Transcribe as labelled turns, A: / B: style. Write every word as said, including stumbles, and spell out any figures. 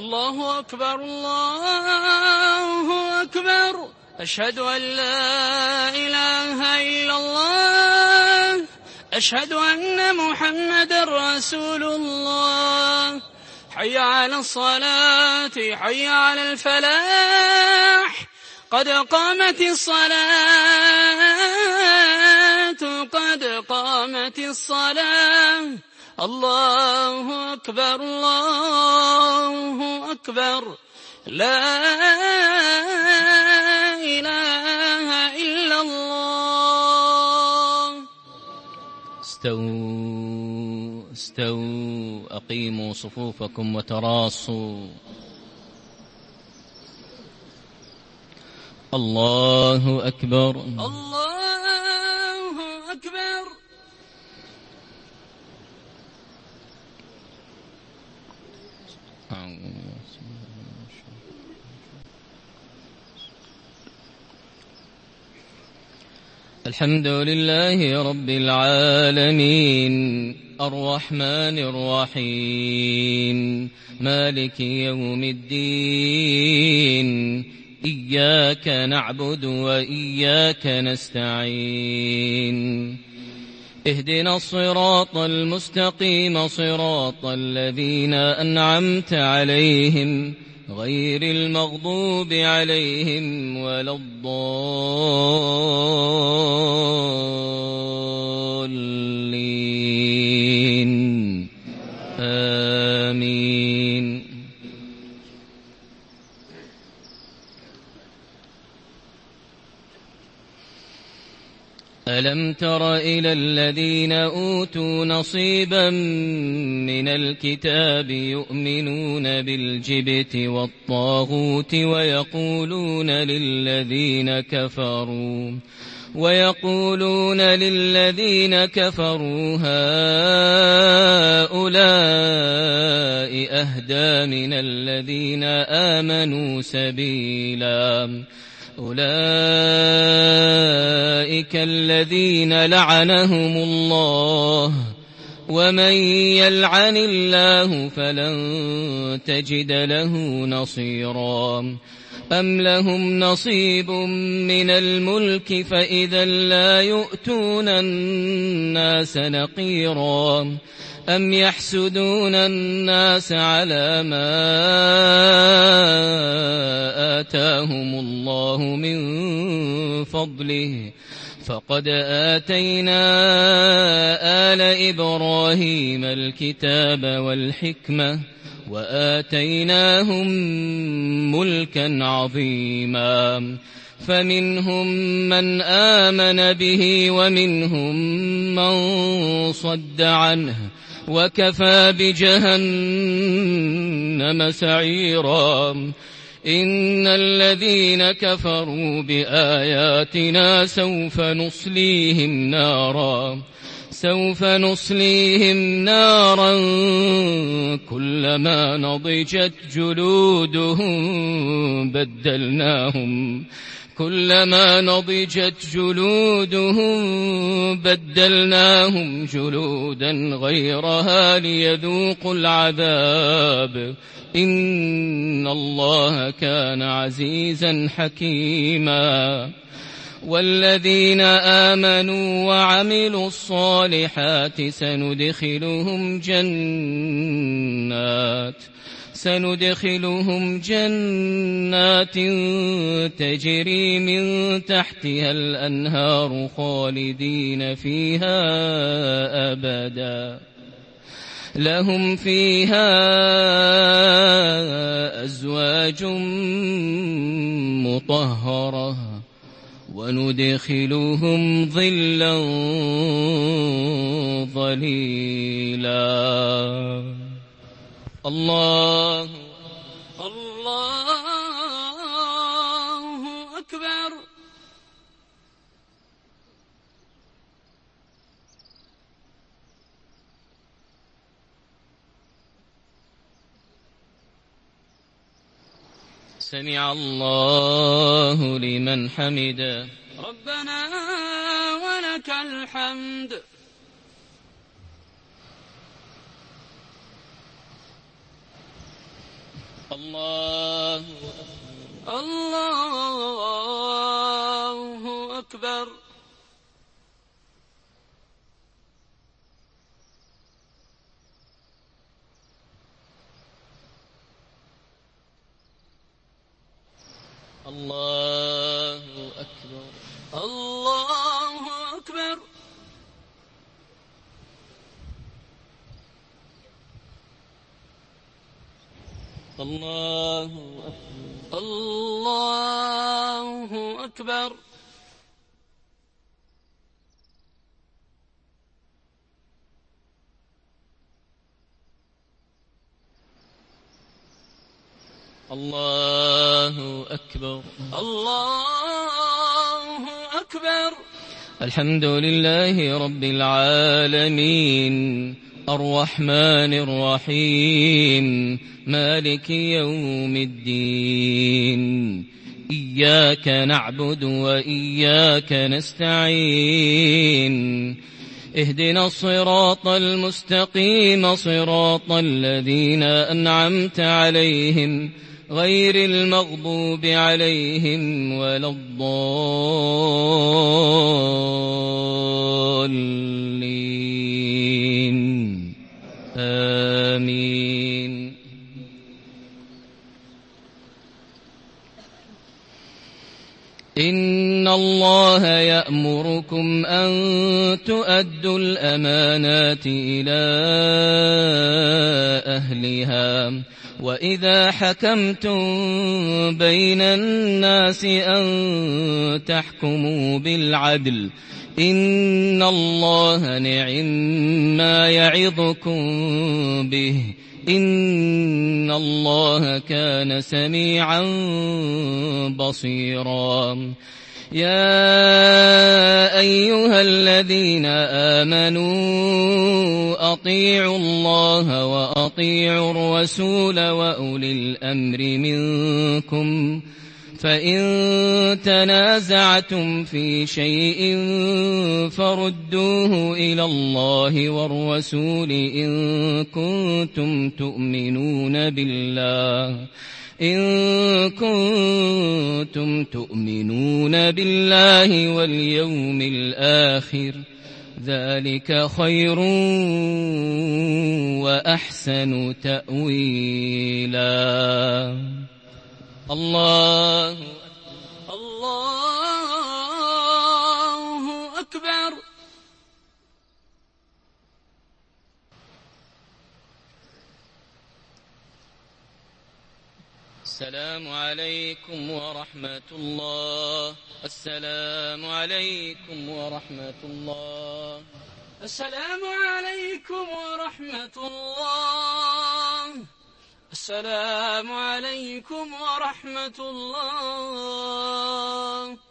A: الله أكبر الله أكبر أشهد أن لا إله إلا الله أشهد أن محمد رسول الله حي على الصلاة حي على الفلاح قد قامت الصلاة قد قامت الصلاة الله أكبر الله أكبر لا إله إلا الله.
B: استووا استووا أقيموا صفوفكم وتراصوا. الله أكبر
A: الله أكبر.
B: الحمد لله رب العالمين الرحمن الرحيم مالك يوم الدين إياك نعبد وإياك نستعين اهدنا الصراط المستقيم صراط الذين أنعمت عليهم غير المغضوب عليهم ولا الضالين آمين. ألم تر إلى الذين أوتوا نصيبا من الكتاب يؤمنون بالجبت والطاغوت ويقولون للذين كفروا ويقولون للذين كفروا هؤلاء أهدى من الذين آمنوا سبيلا أولئك الذين لعنهم الله ومن يلعن الله فلن تجد له نصيرا أم لهم نصيب من الملك فإذا لا يؤتون الناس نقيرا أم يحسدون الناس على ما آتاهم الله من فضله فقد آتينا آل إبراهيم الكتاب والحكمة وآتيناهم ملكا عظيما فمنهم من آمن به ومنهم من صد عنه وكفى بجهنم سعيرا. إن الذين كفروا بآياتنا سوف نصليهم نارا سوف نصليهم نارا كلما نضجت جلودهم بدلناهم كلما نضجت جلودهم بدلناهم جلودا غيرها ليذوقوا العذاب إن الله كان عزيزا حكيما. والذين آمنوا وعملوا الصالحات سندخلهم جنات سندخلهم جنات تجري من تحتها الأنهار خالدين فيها أبدا لهم فيها أزواج مطهرة وندخلهم ظلا ظليلا. الله
A: الله أكبر.
B: سمع الله لمن حمده
A: ربنا ولك الحمد.
B: الله
A: الله أكبر.
B: الله أكبر.
A: الله أكبر.
B: الله أكبر.
A: الله أكبر.
B: الله أكبر.
A: الله أكبر.
B: الحمد لله رب العالمين الرحمن الرحيم مالك يوم الدين إياك نعبد وإياك نستعين اهدنا الصراط المستقيم صراط الذين أنعمت عليهم غير المغضوب عليهم ولا الضالين آمين. إن الله يأمركم أن تؤدوا الأمانات إلى أهلها وإذا حكمتم بين الناس أن تحكموا بالعدل إن الله نعما يعظكم به إن الله كان سميعا بصيرا. يا أيها الذين آمنوا أطيعوا الله وأطيعوا الرسول وأولي الأمر منكم فإن تنازعتم في شيء فردوه إلى الله والرسول إن كنتم تؤمنون بالله إن كنتم تؤمنون بالله واليوم الآخر ذلك خير وأحسن تأويلا. الله
A: الله أكبر.
B: السلام عليكم ورحمة الله. السلام عليكم ورحمة الله.
A: السلام عليكم ورحمة الله. السلام عليكم ورحمة الله.